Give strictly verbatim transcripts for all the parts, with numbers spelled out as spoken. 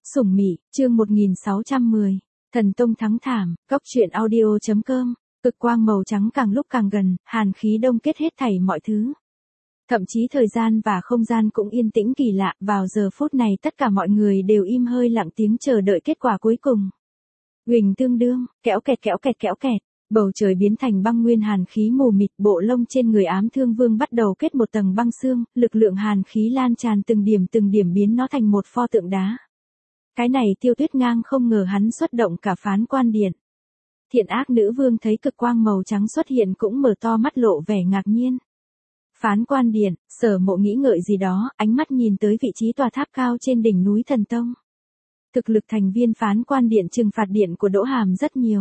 Sủng Mị, chương một nghìn sáu trăm mười. Thần Tông thắng thảm, góc truyện audio.com. Cực quang màu trắng càng lúc càng gần, hàn khí đông kết hết thảy mọi thứ. Thậm chí thời gian và không gian cũng yên tĩnh kỳ lạ, vào giờ phút này tất cả mọi người đều im hơi lặng tiếng chờ đợi kết quả cuối cùng. Huỳnh tương đương, kéo kẹt kéo kẹt kéo kẹt, bầu trời biến thành băng nguyên hàn khí mù mịt, bộ lông trên người Ám Thương Vương bắt đầu kết một tầng băng xương, lực lượng hàn khí lan tràn từng điểm từng điểm biến nó thành một pho tượng đá. Cái này Tiêu Tuyết Ngang không ngờ hắn xuất động cả Phán Quan Điện. Thiện Ác Nữ Vương thấy cực quang màu trắng xuất hiện cũng mở to mắt lộ vẻ ngạc nhiên. Phán Quan Điện, Sở Mộ nghĩ ngợi gì đó, ánh mắt nhìn tới vị trí tòa tháp cao trên đỉnh núi Thần Tông. Thực lực thành viên Phán Quan Điện trừng phạt điện của Đỗ Hàm rất nhiều.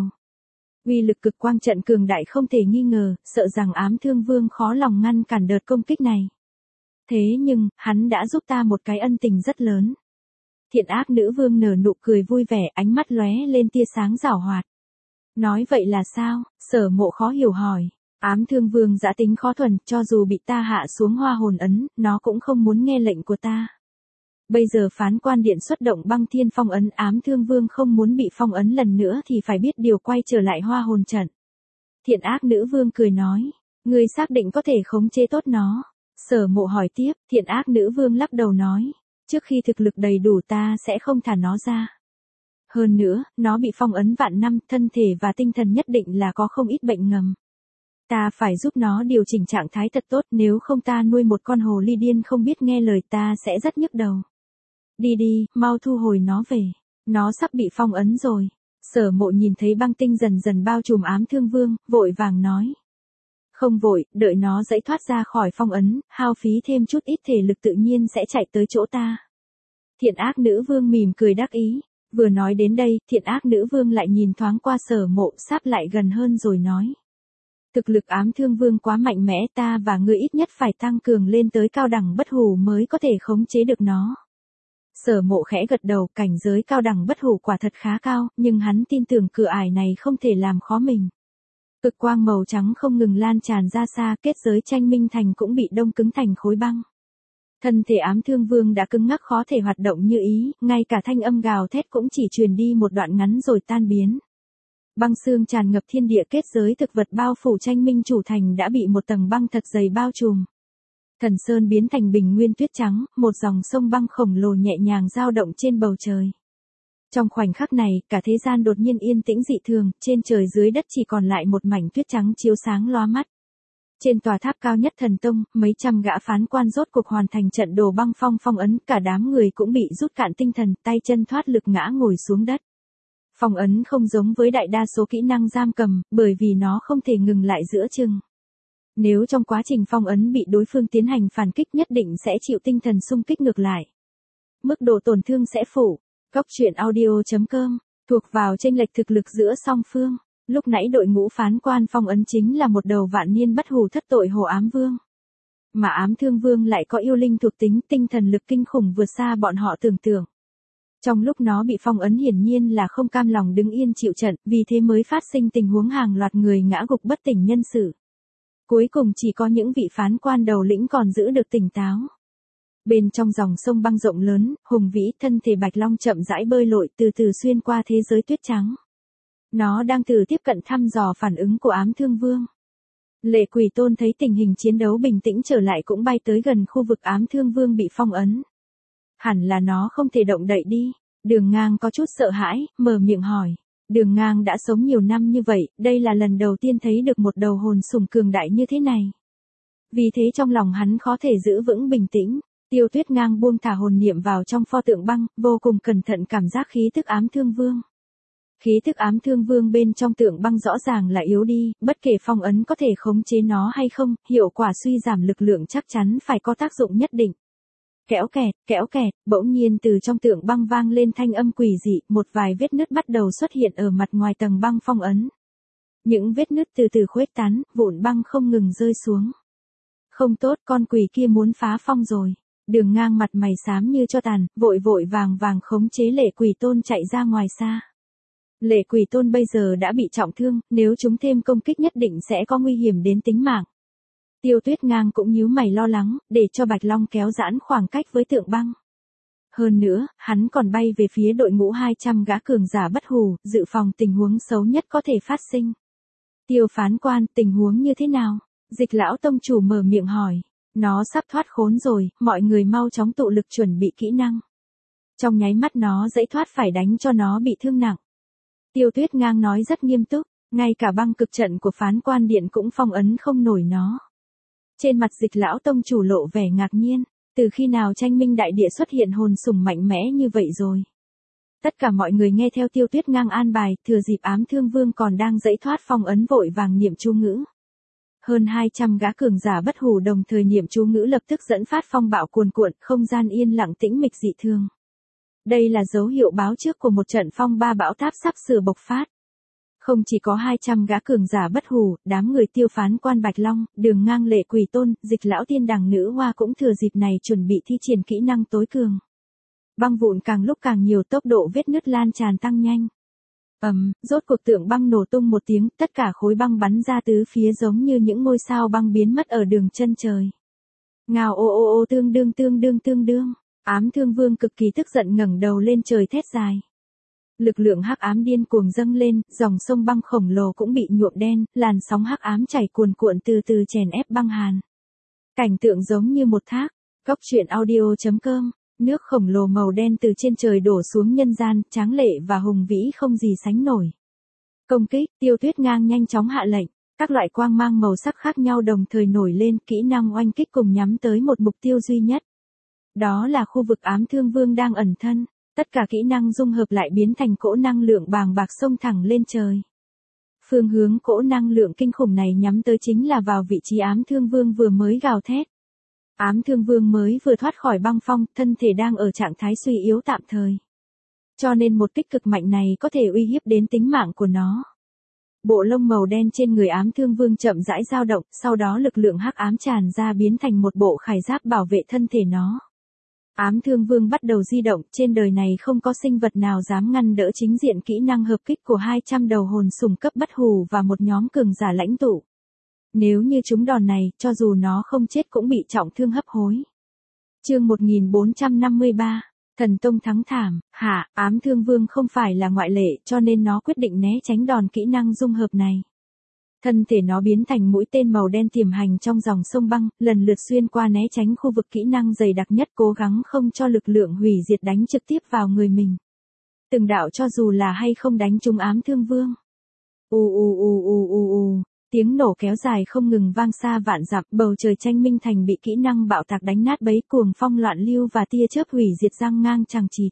Uy lực cực quang trận cường đại không thể nghi ngờ, sợ rằng Ám Thương Vương khó lòng ngăn cản đợt công kích này. Thế nhưng, hắn đã giúp ta một cái ân tình rất lớn. Thiện Ác Nữ Vương nở nụ cười vui vẻ, ánh mắt lóe lên tia sáng giảo hoạt. Nói vậy là sao? Sở Mộ khó hiểu hỏi. Ám Thương Vương dã tính khó thuần, cho dù bị ta hạ xuống hoa hồn ấn, nó cũng không muốn nghe lệnh của ta. Bây giờ Phán Quan Điện xuất động băng thiên phong ấn, Ám Thương Vương không muốn bị phong ấn lần nữa thì phải biết điều quay trở lại hoa hồn trận. Thiện Ác Nữ Vương cười nói, ngươi xác định có thể khống chế tốt nó. Sở Mộ hỏi tiếp, Thiện Ác Nữ Vương lắc đầu nói, trước khi thực lực đầy đủ ta sẽ không thả nó ra. Hơn nữa, nó bị phong ấn vạn năm, thân thể và tinh thần nhất định là có không ít bệnh ngầm. Ta phải giúp nó điều chỉnh trạng thái thật tốt, nếu không ta nuôi một con hồ ly điên không biết nghe lời ta sẽ rất nhức đầu. Đi đi, mau thu hồi nó về. Nó sắp bị phong ấn rồi. Sở Mộ nhìn thấy băng tinh dần dần bao trùm Ám Thương Vương, vội vàng nói. Không vội, đợi nó giãy thoát ra khỏi phong ấn, hao phí thêm chút ít thể lực tự nhiên sẽ chạy tới chỗ ta. Thiện Ác Nữ Vương mỉm cười đắc ý. Vừa nói đến đây, Thiện Ác Nữ Vương lại nhìn thoáng qua Sở Mộ, sắp lại gần hơn rồi nói. Thực lực Ám Thương Vương quá mạnh mẽ, ta và ngươi ít nhất phải tăng cường lên tới cao đẳng bất hủ mới có thể khống chế được nó. Sở Mộ khẽ gật đầu, cảnh giới cao đẳng bất hủ quả thật khá cao, nhưng hắn tin tưởng cửa ải này không thể làm khó mình. Cực quang màu trắng không ngừng lan tràn ra xa, kết giới Tranh Minh Thành cũng bị đông cứng thành khối băng. Thân thể Ám Thương Vương đã cứng ngắc khó thể hoạt động như ý, ngay cả thanh âm gào thét cũng chỉ truyền đi một đoạn ngắn rồi tan biến. Băng xương tràn ngập thiên địa, kết giới thực vật bao phủ Tranh Minh chủ thành đã bị một tầng băng thật dày bao trùm. Thần Sơn biến thành bình nguyên tuyết trắng, một dòng sông băng khổng lồ nhẹ nhàng dao động trên bầu trời. Trong khoảnh khắc này, cả thế gian đột nhiên yên tĩnh dị thường, trên trời dưới đất chỉ còn lại một mảnh tuyết trắng chiếu sáng lóa mắt. Trên tòa tháp cao nhất Thần Tông, mấy trăm gã phán quan rốt cuộc hoàn thành trận đồ băng phong phong ấn, cả đám người cũng bị rút cạn tinh thần, tay chân thoát lực ngã ngồi xuống đất. Phong ấn không giống với đại đa số kỹ năng giam cầm, bởi vì nó không thể ngừng lại giữa chừng. Nếu trong quá trình phong ấn bị đối phương tiến hành phản kích nhất định sẽ chịu tinh thần xung kích ngược lại. Mức độ tổn thương sẽ phủ. Góc truyện audio.com, thuộc vào chênh lệch thực lực giữa song phương. Lúc nãy đội ngũ phán quan phong ấn chính là một đầu vạn niên bất hủ thất tội Hồ Ám Vương. Mà Ám Thương Vương lại có yêu linh thuộc tính, tinh thần lực kinh khủng vượt xa bọn họ tưởng tượng. Trong lúc nó bị phong ấn hiển nhiên là không cam lòng đứng yên chịu trận, vì thế mới phát sinh tình huống hàng loạt người ngã gục bất tỉnh nhân sự. Cuối cùng chỉ có những vị phán quan đầu lĩnh còn giữ được tỉnh táo. Bên trong dòng sông băng rộng lớn, hùng vĩ thân thể Bạch Long chậm rãi bơi lội từ từ xuyên qua thế giới tuyết trắng. Nó đang từ tiếp cận thăm dò phản ứng của Ám Thương Vương. Lệ Quỷ Tôn thấy tình hình chiến đấu bình tĩnh trở lại cũng bay tới gần khu vực Ám Thương Vương bị phong ấn. Hẳn là nó không thể động đậy đi. Đường Ngang có chút sợ hãi, mở miệng hỏi. Đường Ngang đã sống nhiều năm như vậy, đây là lần đầu tiên thấy được một đầu hồn sủng cường đại như thế này. Vì thế trong lòng hắn khó thể giữ vững bình tĩnh. Tiêu Tuyết Ngang buông thả hồn niệm vào trong pho tượng băng, vô cùng cẩn thận cảm giác khí tức Ám Thương Vương. Khí tức Ám Thương Vương bên trong tượng băng rõ ràng là yếu đi, bất kể phong ấn có thể khống chế nó hay không, hiệu quả suy giảm lực lượng chắc chắn phải có tác dụng nhất định. Kéo kẹt, kéo kẹt, bỗng nhiên từ trong tượng băng vang lên thanh âm quỷ dị, một vài vết nứt bắt đầu xuất hiện ở mặt ngoài tầng băng phong ấn. Những vết nứt từ từ khuếch tán, vụn băng không ngừng rơi xuống. Không tốt, con quỷ kia muốn phá phong rồi. Đường Ngang mặt mày xám như cho tàn, vội vội vàng vàng khống chế Lệ Quỷ Tôn chạy ra ngoài xa. Lệ Quỷ Tôn bây giờ đã bị trọng thương, nếu chúng thêm công kích nhất định sẽ có nguy hiểm đến tính mạng. Tiêu Tuyết Ngang cũng nhíu mày lo lắng, để cho Bạch Long kéo giãn khoảng cách với tượng băng. Hơn nữa, hắn còn bay về phía đội ngũ hai trăm gã cường giả bất hủ, dự phòng tình huống xấu nhất có thể phát sinh. Tiêu phán quan, tình huống như thế nào? Dịch lão tông chủ mở miệng hỏi. Nó sắp thoát khốn rồi, mọi người mau chóng tụ lực chuẩn bị kỹ năng. Trong nháy mắt nó dãy thoát phải đánh cho nó bị thương nặng. Tiêu Tuyết Ngang nói rất nghiêm túc, ngay cả băng cực trận của phán quan điện cũng phong ấn không nổi nó. Trên mặt dịch lão tông chủ lộ vẻ ngạc nhiên, từ khi nào tranh minh đại địa xuất hiện hồn sủng mạnh mẽ như vậy rồi. Tất cả mọi người nghe theo Tiêu Tuyết Ngang an bài, thừa dịp ám thương vương còn đang dãy thoát phong ấn vội vàng niệm chú ngữ. Hơn hai trăm gã cường giả bất hủ đồng thời niệm chú ngữ lập tức dẫn phát phong bạo cuồn cuộn, không gian yên lặng tĩnh mịch dị thường. Đây là dấu hiệu báo trước của một trận phong ba bão táp sắp sửa bộc phát. Không chỉ có hai trăm gã cường giả bất hủ, đám người tiêu phán quan Bạch Long, Đường Ngang Lệ Quỷ Tôn, Dịch lão tiên đằng nữ hoa cũng thừa dịp này chuẩn bị thi triển kỹ năng tối cường. Băng vụn càng lúc càng nhiều, tốc độ vết nứt lan tràn tăng nhanh. Ầm, um, rốt cuộc tượng băng nổ tung một tiếng, tất cả khối băng bắn ra tứ phía giống như những ngôi sao băng biến mất ở đường chân trời. Ngào ô ô ô tương đương tương đương tương đương, ám thương vương cực kỳ tức giận ngẩng đầu lên trời thét dài. Lực lượng hắc ám điên cuồng dâng lên, dòng sông băng khổng lồ cũng bị nhuộm đen, làn sóng hắc ám chảy cuồn cuộn từ từ chèn ép băng hàn. Cảnh tượng giống như một thác. Góc truyện audio chấm com. Nước khổng lồ màu đen từ trên trời đổ xuống nhân gian, tráng lệ và hùng vĩ không gì sánh nổi. Công kích, Tiêu Tuyết Ngang nhanh chóng hạ lệnh, các loại quang mang màu sắc khác nhau đồng thời nổi lên, kỹ năng oanh kích cùng nhắm tới một mục tiêu duy nhất. Đó là khu vực ám thương vương đang ẩn thân, tất cả kỹ năng dung hợp lại biến thành cỗ năng lượng bàng bạc xông thẳng lên trời. Phương hướng cỗ năng lượng kinh khủng này nhắm tới chính là vào vị trí ám thương vương vừa mới gào thét. Ám thương vương mới vừa thoát khỏi băng phong, thân thể đang ở trạng thái suy yếu tạm thời. Cho nên một kích cực mạnh này có thể uy hiếp đến tính mạng của nó. Bộ lông màu đen trên người ám thương vương chậm rãi dao động, sau đó lực lượng hắc ám tràn ra biến thành một bộ khải giáp bảo vệ thân thể nó. Ám thương vương bắt đầu di động, trên đời này không có sinh vật nào dám ngăn đỡ chính diện kỹ năng hợp kích của hai trăm đầu hồn sủng cấp bất hủ và một nhóm cường giả lãnh tụ. Nếu như trúng đòn này, cho dù nó không chết cũng bị trọng thương hấp hối. Chương một nghìn bốn trăm năm mươi ba, Thần Tông thắng thảm, hạ, ám thương vương không phải là ngoại lệ, cho nên nó quyết định né tránh đòn kỹ năng dung hợp này. Thân thể nó biến thành mũi tên màu đen tiềm hành trong dòng sông băng, lần lượt xuyên qua né tránh khu vực kỹ năng dày đặc nhất, cố gắng không cho lực lượng hủy diệt đánh trực tiếp vào người mình. Từng đạo cho dù là hay không đánh trúng ám thương vương. U u u u u u. Tiếng nổ kéo dài không ngừng vang xa vạn dặm, bầu trời tranh minh thành bị kỹ năng bạo tạc đánh nát bấy, cuồng phong loạn lưu và tia chớp hủy diệt giăng ngang chằng chịt.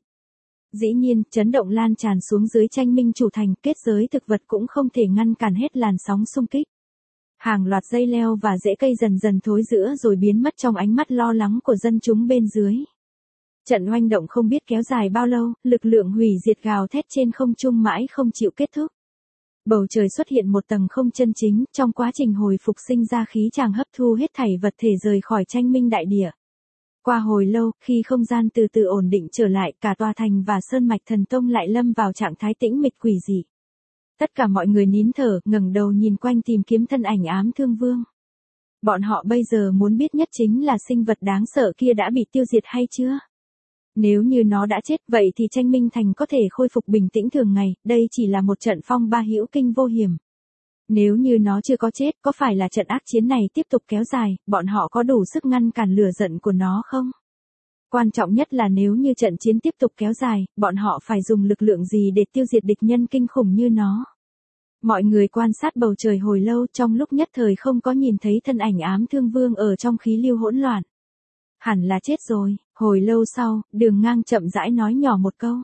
Dĩ nhiên, chấn động lan tràn xuống dưới tranh minh chủ thành, kết giới thực vật cũng không thể ngăn cản hết làn sóng xung kích. Hàng loạt dây leo và rễ cây dần dần thối rữa rồi biến mất trong ánh mắt lo lắng của dân chúng bên dưới. Trận oanh động không biết kéo dài bao lâu, lực lượng hủy diệt gào thét trên không trung mãi không chịu kết thúc. Bầu trời xuất hiện một tầng không chân chính, trong quá trình hồi phục sinh ra khí tràng hấp thu hết thảy vật thể rời khỏi tranh minh đại địa. Qua hồi lâu, khi không gian từ từ ổn định trở lại, cả tòa thành và sơn mạch thần tông lại lâm vào trạng thái tĩnh mịch quỷ dị. Tất cả mọi người nín thở, ngẩng đầu nhìn quanh tìm kiếm thân ảnh ám thương vương. Bọn họ bây giờ muốn biết nhất chính là sinh vật đáng sợ kia đã bị tiêu diệt hay chưa? Nếu như nó đã chết, vậy thì tranh minh thành có thể khôi phục bình tĩnh thường ngày, đây chỉ là một trận phong ba hữu kinh vô hiểm. Nếu như nó chưa có chết, có phải là trận ác chiến này tiếp tục kéo dài, bọn họ có đủ sức ngăn cản lửa giận của nó không? Quan trọng nhất là nếu như trận chiến tiếp tục kéo dài, bọn họ phải dùng lực lượng gì để tiêu diệt địch nhân kinh khủng như nó? Mọi người quan sát bầu trời hồi lâu, trong lúc nhất thời không có nhìn thấy thân ảnh ám thương vương ở trong khí lưu hỗn loạn. Hẳn là chết rồi. Hồi lâu sau, Đường Ngang chậm rãi nói nhỏ một câu.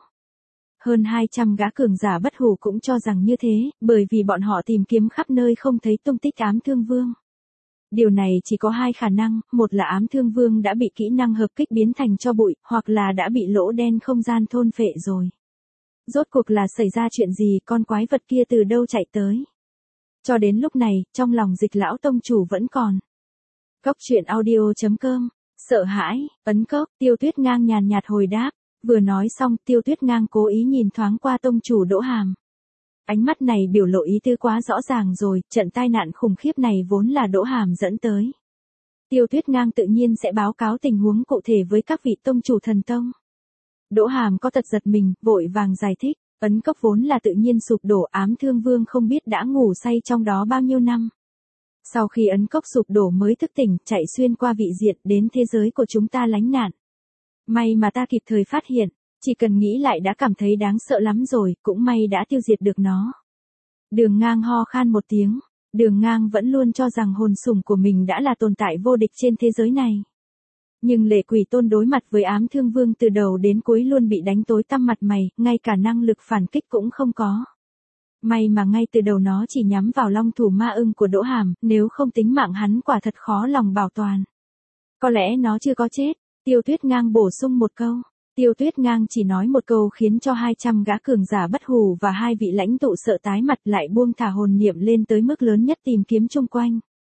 Hơn hai trăm gã cường giả bất hủ cũng cho rằng như thế, bởi vì bọn họ tìm kiếm khắp nơi không thấy tung tích ám thương vương. Điều này chỉ có hai khả năng, một là ám thương vương đã bị kỹ năng hợp kích biến thành tro bụi, hoặc là đã bị lỗ đen không gian thôn phệ rồi. Rốt cuộc là xảy ra chuyện gì, con quái vật kia từ đâu chạy tới? Cho đến lúc này, trong lòng Dịch lão tông chủ vẫn còn. Góc truyện audio chấm com. Sợ hãi, ấn cốc, Tiêu Tuyết Ngang nhàn nhạt hồi đáp, vừa nói xong, Tiêu Tuyết Ngang cố ý nhìn thoáng qua tông chủ Đỗ Hàm. Ánh mắt này biểu lộ ý tứ quá rõ ràng rồi, trận tai nạn khủng khiếp này vốn là Đỗ Hàm dẫn tới. Tiêu Tuyết Ngang tự nhiên sẽ báo cáo tình huống cụ thể với các vị tông chủ thần tông. Đỗ Hàm có tật giật mình, vội vàng giải thích, ấn cốc vốn là tự nhiên sụp đổ, Ám Thương Vương không biết đã ngủ say trong đó bao nhiêu năm. Sau khi ấn cốc sụp đổ mới thức tỉnh, chạy xuyên qua vị diện đến thế giới của chúng ta lánh nạn. May mà ta kịp thời phát hiện, chỉ cần nghĩ lại đã cảm thấy đáng sợ lắm rồi, cũng may đã tiêu diệt được nó. Đường Ngang ho khan một tiếng, Đường Ngang vẫn luôn cho rằng hồn sủng của mình đã là tồn tại vô địch trên thế giới này. Nhưng Lệ Quỷ Tôn đối mặt với Ám Thương Vương từ đầu đến cuối luôn bị đánh tối tăm mặt mày, ngay cả năng lực phản kích cũng không có. May mà ngay từ đầu nó chỉ nhắm vào long thủ ma ưng của Đỗ Hàm, nếu không tính mạng hắn quả thật khó lòng bảo toàn. Có lẽ nó chưa có chết, Tiêu Tuyết Ngang bổ sung một câu. Tiêu Tuyết Ngang chỉ nói một câu khiến cho hai trăm gã cường giả bất hủ và hai vị lãnh tụ sợ tái mặt, lại buông thả hồn niệm lên tới mức lớn nhất tìm kiếm chung quanh.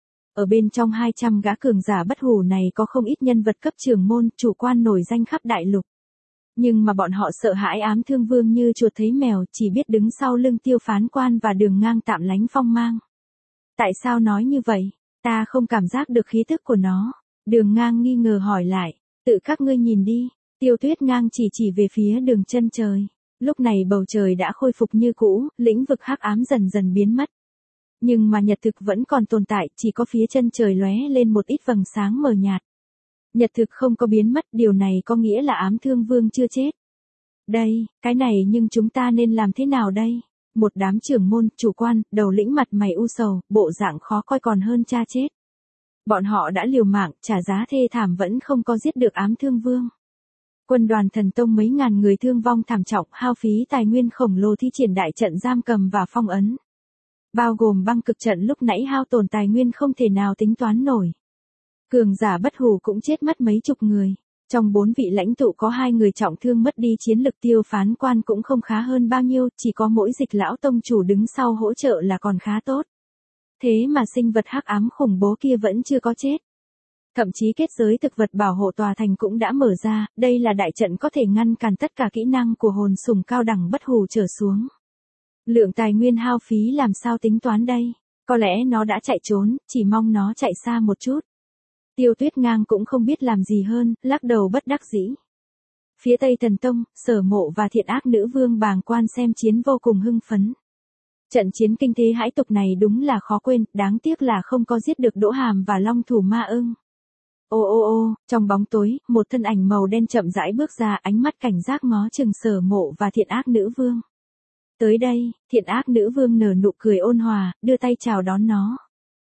Ở bên trong hai trăm gã cường giả bất hủ này có không ít nhân vật cấp trưởng môn, chủ quan nổi danh khắp đại lục. Nhưng mà bọn họ sợ hãi Ám Thương Vương như chuột thấy mèo, chỉ biết đứng sau lưng Tiêu Phán Quan và Đường Ngang tạm lánh phong mang. Tại sao nói như vậy? Ta không cảm giác được khí tức của nó. Đường Ngang nghi ngờ hỏi lại, tự các ngươi nhìn đi. Tiêu Tuyết Ngang chỉ chỉ về phía đường chân trời. Lúc này bầu trời đã khôi phục như cũ, lĩnh vực hắc ám dần dần biến mất. Nhưng mà nhật thực vẫn còn tồn tại, chỉ có phía chân trời lóe lên một ít vầng sáng mờ nhạt. Nhật thực không có biến mất, điều này có nghĩa là Ám Thương Vương chưa chết. Đây, cái này nhưng chúng ta nên làm thế nào đây? Một đám trưởng môn, chủ quan, đầu lĩnh mặt mày u sầu, bộ dạng khó coi còn hơn cha chết. Bọn họ đã liều mạng, trả giá thê thảm vẫn không có giết được Ám Thương Vương. Quân đoàn Thần Tông mấy ngàn người thương vong thảm trọng, hao phí tài nguyên khổng lồ thi triển đại trận giam cầm và phong ấn. Bao gồm băng cực trận lúc nãy hao tổn tài nguyên không thể nào tính toán nổi. Cường giả bất hủ cũng chết mất mấy chục người. Trong bốn vị lãnh tụ có hai người trọng thương mất đi chiến lực, Tiêu Phán Quan cũng không khá hơn bao nhiêu, chỉ có mỗi Dịch lão tông chủ đứng sau hỗ trợ là còn khá tốt. Thế mà sinh vật hắc ám khủng bố kia vẫn chưa có chết. Thậm chí kết giới thực vật bảo hộ tòa thành cũng đã mở ra, đây là đại trận có thể ngăn cản tất cả kỹ năng của hồn sủng cao đẳng bất hủ trở xuống. Lượng tài nguyên hao phí làm sao tính toán đây? Có lẽ nó đã chạy trốn, chỉ mong nó chạy xa một chút. Tiêu Tuyết Ngang cũng không biết làm gì hơn, lắc đầu bất đắc dĩ. Phía Tây Thần Tông, Sở Mộ và Thiện Ác Nữ Vương bàng quan xem chiến vô cùng hưng phấn. Trận chiến kinh thế hãi tục này đúng là khó quên, đáng tiếc là không có giết được Đỗ Hàm và long thủ ma ưng. Ô ô ô, trong bóng tối, một thân ảnh màu đen chậm rãi bước ra, ánh mắt cảnh giác ngó chừng Sở Mộ và Thiện Ác Nữ Vương. Tới đây, Thiện Ác Nữ Vương nở nụ cười ôn hòa, đưa tay chào đón nó.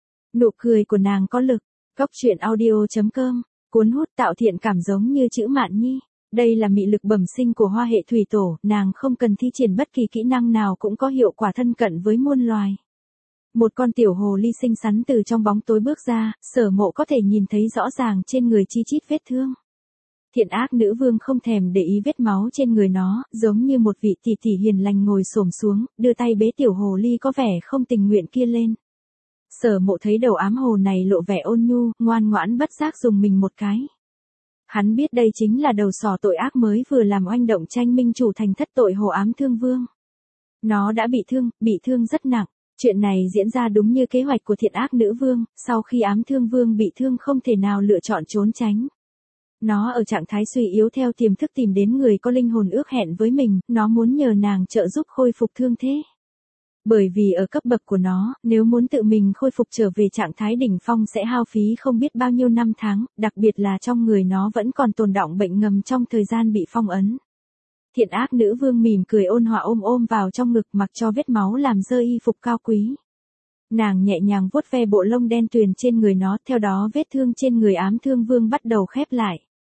Nụ cười của nàng có lực. Góc truyện audio chấm com, cuốn hút tạo thiện cảm giống như chữ Mạn Nhi. Đây là mị lực bẩm sinh của Hoa hệ thủy tổ, nàng không cần thi triển bất kỳ kỹ năng nào cũng có hiệu quả thân cận với muôn loài. Một con tiểu hồ ly xinh xắn từ trong bóng tối bước ra, Sở Mộ có thể nhìn thấy rõ ràng trên người chi chít vết thương. Thiện Ác Nữ Vương không thèm để ý vết máu trên người nó, giống như một vị tỷ tỷ hiền lành ngồi xổm xuống, đưa tay bế tiểu hồ ly có vẻ không tình nguyện kia lên. Sở Mộ thấy đầu ám hồ này lộ vẻ ôn nhu, ngoan ngoãn bất giác dùng mình một cái. Hắn biết đây chính là đầu sỏ tội ác mới vừa làm oanh động tranh minh chủ thành thất tội hồ Ám Thương Vương. Nó đã bị thương, bị thương rất nặng. Chuyện này diễn ra đúng như kế hoạch của Thiện Ác Nữ Vương, sau khi Ám Thương Vương bị thương không thể nào lựa chọn trốn tránh. Nó ở trạng thái suy yếu theo tiềm thức tìm đến người có linh hồn ước hẹn với mình, nó muốn nhờ nàng trợ giúp khôi phục thương thế. Bởi vì ở cấp bậc của nó, nếu muốn tự mình khôi phục trở về trạng thái đỉnh phong sẽ hao phí không biết bao nhiêu năm tháng, đặc biệt là trong người nó vẫn còn tồn đọng bệnh ngầm trong thời gian bị phong ấn. Thiện Ác Nữ Vương mỉm cười ôn hòa ôm ôm vào trong ngực mặc cho vết máu làm dơ y phục cao quý. Nàng nhẹ nhàng vuốt ve bộ lông đen tuyền trên người nó, theo đó vết thương trên người Ám Thương Vương bắt đầu khép lại.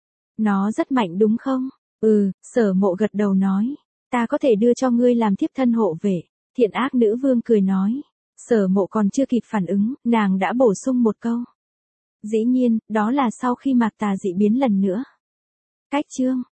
Nó rất mạnh đúng không? Ừ, Sở Mộ gật đầu nói. Ta có thể đưa cho ngươi làm thiếp thân hộ vệ. Thiện Ác Nữ Vương cười nói. Sở Mộ còn chưa kịp phản ứng, nàng đã bổ sung một câu. Dĩ nhiên, đó là sau khi Mạc Tà dị biến lần nữa. Cách chương